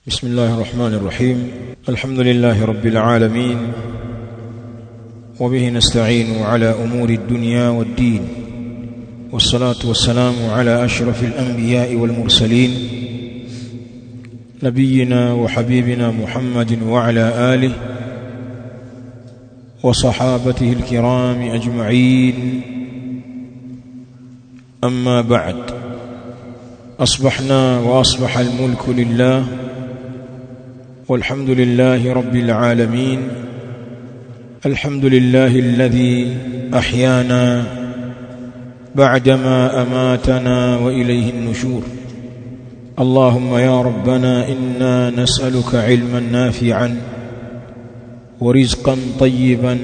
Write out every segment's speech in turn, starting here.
بسم الله الرحمن الرحيم. الحمد لله رب العالمين، وبه نستعين على أمور الدنيا والدين، والصلاة والسلام على أشرف الأنبياء والمرسلين نبينا وحبيبنا محمد وعلى آله وصحابته الكرام أجمعين. أما بعد، أصبحنا وأصبح الملك لله، والحمد لله رب العالمين. الحمد لله الذي أحيانا بعدما أماتنا وإليه النشور. اللهم يا ربنا إنا نسألك علما نافعا ورزقا طيبا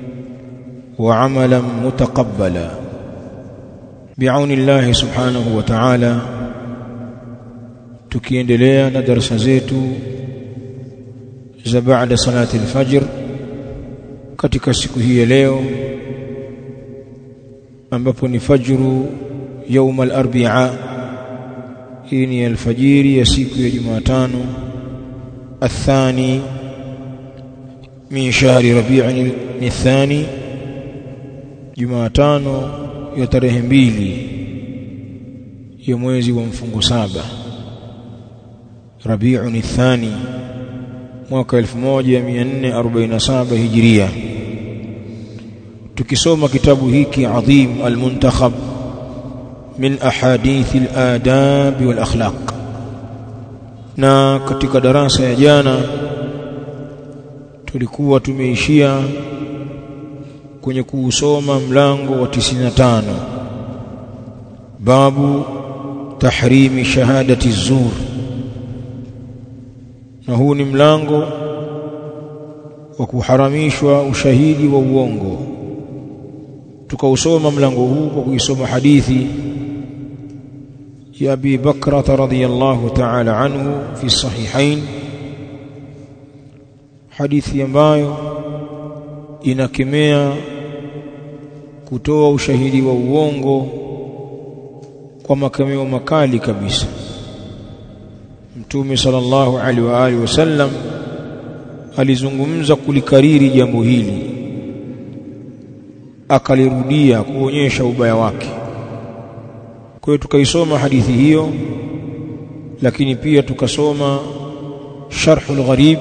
وعملا متقبلا بعون الله سبحانه وتعالى. tukiendelea na darasa zetu za baada salati al-fajr katika siku hii leo, ambapo ni fajru يوم الاربعاء. hii ni alfajiri ya siku ya Jumatano الثاني من شهر ربيع الثاني, Jumatano ya tarehe 2 ya mwezi wa mfungo 7 Rabi'un الثاني mwaka 1447 Hijria. tukisoma kitabu hiki adhim al-muntakhab min ahadith al-adab wal akhlaq. na katika darasa ya jana tulikuwa tumeishia kwenye kuusoma mlango wa 95, babu tahrimi shahadati zur. na huu ni mlango wa kuharamishwa ushahidi wa uongo. tukausoma mlango huu kwa kuisoma hadithi ya Abi Bakra radhiyallahu ta'ala anhu fi sahihain, hadithi ambayo inakemea kutoa ushahidi wa uongo kwa makemeo makali kabisa. Mtume sallallahu alaihi wa alihi wasallam alizungumza kulikariri jambo hili, akalirudia kuonyesha ubaya wake. kwa hiyo tukaisoma hadithi hiyo, lakini pia tukasoma sharhul gharib,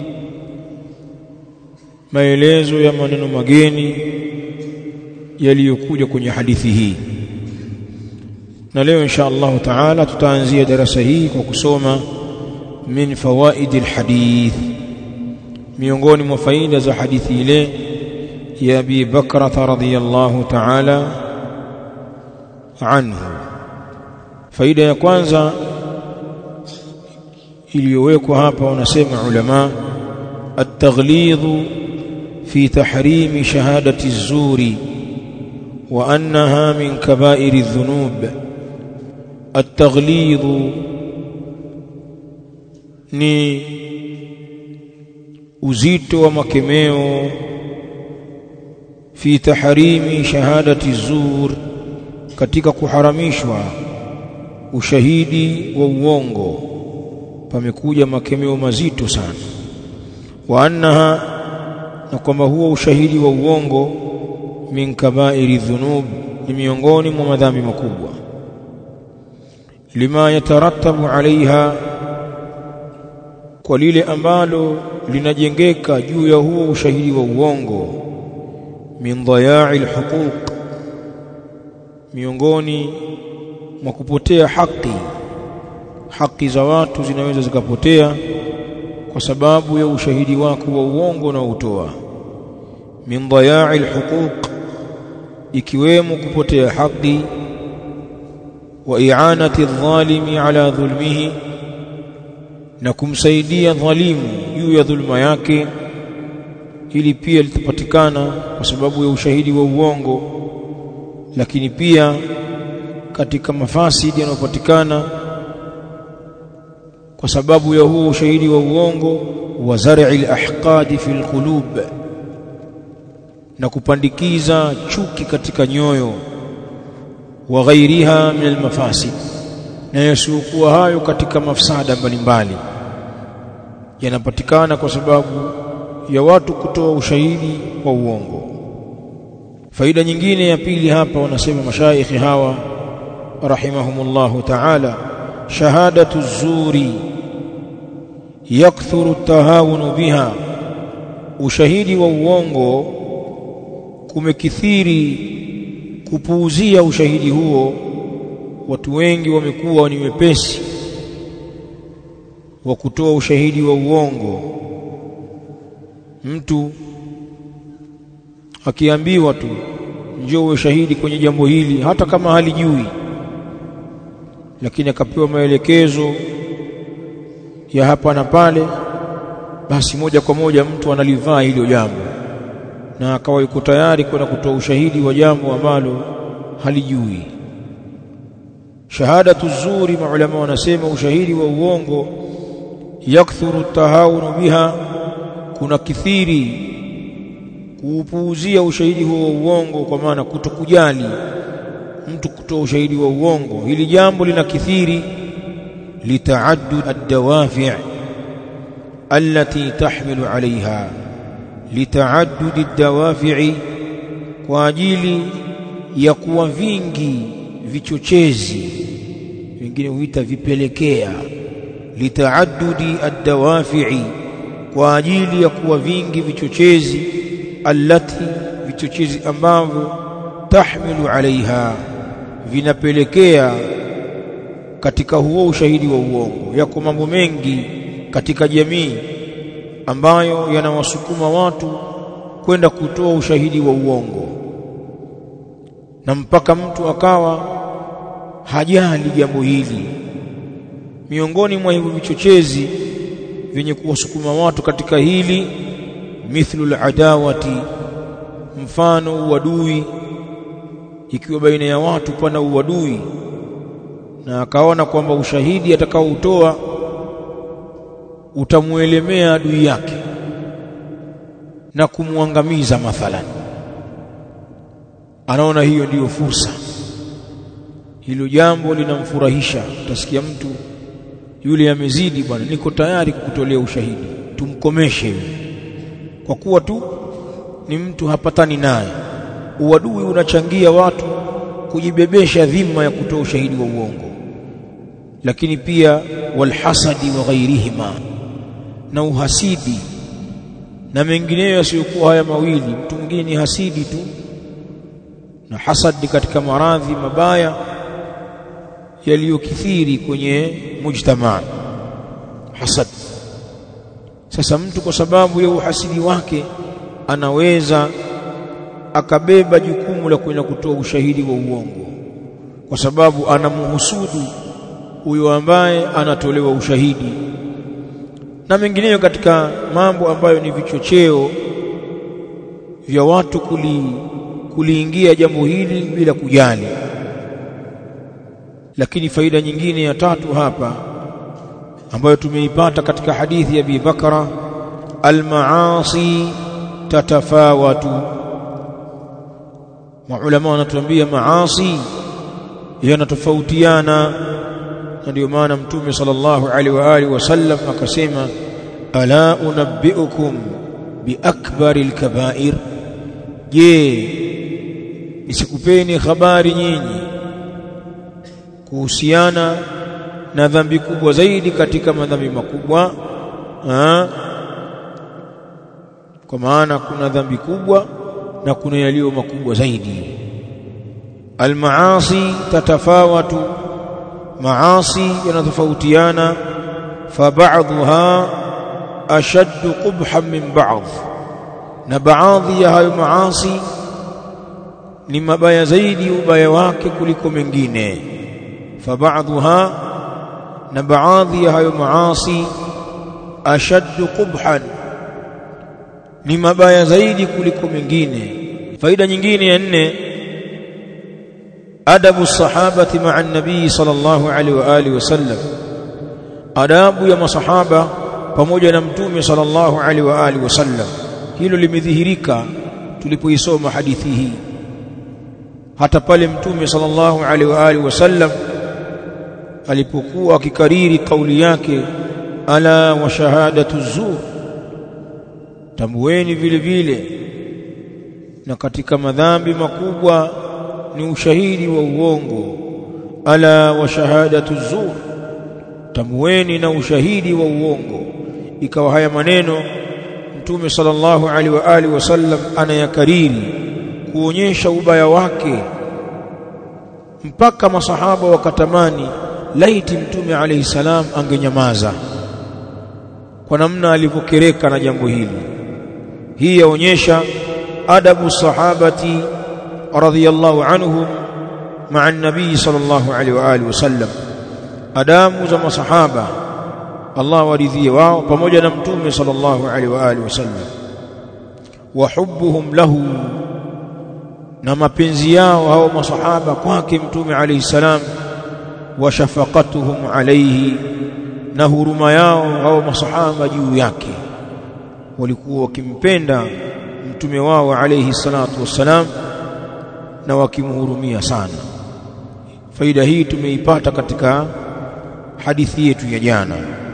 maelezo ya maneno mageni yaliyokuja kwenye hadithi hii. na leo insha Allah taala tutaanzia darasa hii kwa kusoma min fawaidil hadith, miongoni mwa faida za hadithi ile ya Abi Bakra radhiyallahu ta'ala anhu. faida ya kwanza iliyowekwa hapa, wanasema ulama, at-taghlidhu fi tahrimi shahadati az-zuri wa annaha min kaba'iri adh-dhunub. at-taghlidhu ni uzito wa makemeo fi tahrimi shahadati zur, katika kuharamishwa ushahidi wa uongo. pamekuja makemeo mazito sana. wa annaha, na kwamba huo ushahidi wa uongo, min kaba'iri dhunub, ni miongoni mwa madhambi makubwa. lima yatarattabu alaiha, kwa lile ambalo linajengeka juu ya huo ushahidi wa uongo. min dhaya'i alhuquq, miongoni mwa kupotea haki za watu zinaweza zikapotea kwa sababu ya ushahidi wako wa uongo na utoa. min dhaya'i alhuquq, ikiwemo kupotea haki, wa i'anati adh-dhalimi ala dhulmihi, na kumsaidia dhalimu juu ya dhulma yake. hili pia litapatikana kwa sababu ya ushahidi wa uongo. lakini pia katika mafasidi yanayopatikana kwa sababu ya huo ushahidi wa uongo, wa zar'i al-ahqad fi al-qulub, na kupandikiza chuki katika nyoyo. wa ghairiha min al-mafasid, na yasiokuwa hayo katika mafsada mbalimbali. yanapatikana kwa sababu ya watu kutoa ushahidi wa uongo. Faida nyingine ya pili hapa wanasema mashaikhi hawa rahimahumullahu ta'ala, shahadatu zuri yakthuru at-tahawun biha, ushahidi wa uongo kumekithiri kupuuzia ushahidi huo. Watu wengi wamekuwa ni wepesi wa kutoa ushahidi wa uongo. Mtu akiambiwa tu njoo ushahidi kwenye jambo hili, hata kama halijui, lakini akapewa maelekezo ya hapa na pale, basi moja kwa moja mtu analivaa hilo jambo na akawa yuko tayari kwenda kutoa ushahidi wa jambo ambalo halijui. Shahadatu zuri, maulama wanasema ushahidi wa uongo, yakthuru tahawunu biha, kuna kithiri kuupuuzia ushahidi huo wa uongo, kwa maana kutokujali mtu kutoa ushahidi wa uongo. Hili jambo lina kithiri litaaddud ad-dawafi' allati tahmilu 'alayha, litaaddud ad-dawafi', kwa ajili ya kuwa vingi vichochezi, wengine huita vipelekea. Litaaddudi ad-dawafi', kwa ajili ya kuwa vingi vichochezi, allati, vichochezi ambavyo tahmilu 'alayha, vinapelekea katika huo ushahidi wa uongo. Yako mambo mengi katika jamii ambayo yanawasukuma watu kwenda kutoa ushahidi wa uongo, na mpaka mtu akawa hajali jambo hili. Miongoni mwa hivyo vichochezi vyenye kuwasukuma watu katika hili, mithlul adawati, mfano uadui. Ikiwa baina ya watu pana uadui na akaona kwamba ushahidi atakaoutoa utamuelemea adui yake na kumwangamiza mathalan, anaona hiyo ndiyo fursa, hilo jambo linamfurahisha. Utasikia mtu yule amezidi, bwana niko tayari kukutolea ushahidi, tumkomeshe kwa kuwa tu ni mtu hapatani naye. Uadui unachangia watu kujibebesha dhima ya kutoa ushahidi wa uongo. Lakini pia walhasadi wa ghairihima, na uhasidi na mengineyo yasiyokuwa haya mawili. Mtu mwingine ni hasidi tu, na hasadi katika maradhi mabaya yaliyokithiri kwenye mujtamaa, hasad. Sasa mtu kwa sababu ya uhasidi wake anaweza akabeba jukumu la kwenda kutoa ushahidi wa uongo, kwa sababu anamhusudu huyo ambaye anatolewa ushahidi, na mengineyo katika mambo ambayo ni vichocheo vya watu kuliingia jambo hili bila kujali. Lakini faida nyingine ya tatu hapa ambayo tumeipata katika hadithi ya Abi Bakra, al-maasi tatafawatu. Maulama wanatuambia maasi yanatofautiana, na ndio maana Mtume sallallahu alaihi wa alihi wasallam akasema, ala unabbiukum biakbaril kaba'ir, je, nisikupeni habari nyinyi kuhusiana na dhambi kubwa zaidi katika madhambi makubwa? Kwa maana kuna dhambi kubwa na kuna yaliyo makubwa zaidi. Almaasi tatafawatu, maasi yanatofautiana. Fa ba'dhuha ashaddu qubhan min ba'd, na baadhi ya hayo maasi ni mabaya zaidi ubaya wake kuliko mengine. Fa ba'dhuha, na baadhi ya hayo maasi, ashaddu qubhan, ni mabaya zaidi kuliko mengine. Faida nyingine ya 4, adabu sahabati ma'a an-nabii sallallahu alaihi wa alihi wasallam, adabu ya masahaba pamoja na Mtume sallallahu alaihi wa alihi wasallam. Hilo limedhihirika tulipoisoma hadithi hii. Hata pale Mtume sallallahu alaihi wa alihi wasallam alipokuwa akikariri kauli yake, ala wa shahadatu zur, tambueni vile vile na katika madhambi makubwa ni ushahidi wa uongo. Ala wa shahadatu zur, tambueni na ushahidi wa uongo. Ikawa haya maneno Mtume sallallahu alaihi wa alihi wasallam anayakariri kuonyesha ubaya wake, mpaka masahaba wakatamani laiti Mtume alayhi salam angenyamaza kwa namna alivyokereka na jambo hili. Hii yaonyesha adabu sahabati radhiyallahu anhum ma'a an-nabii sallallahu alaihi wa alihi wasallam, adabu za masahaba Allah waridhie wao pamoja na Mtume sallallahu alaihi wa alihi wasallam. Wa hubbuhum lahu, na mapenzi yao hao masahaba kwake Mtume alayhi salam. Wa shafaqatuhum alayhi, na huruma yao hao masahaba juu yake, walikuwa wakimpenda Mtume wao alayhi salatu wassalam na wakimhurumia sana. Faida hii tumeipata katika hadithi yetu ya jana.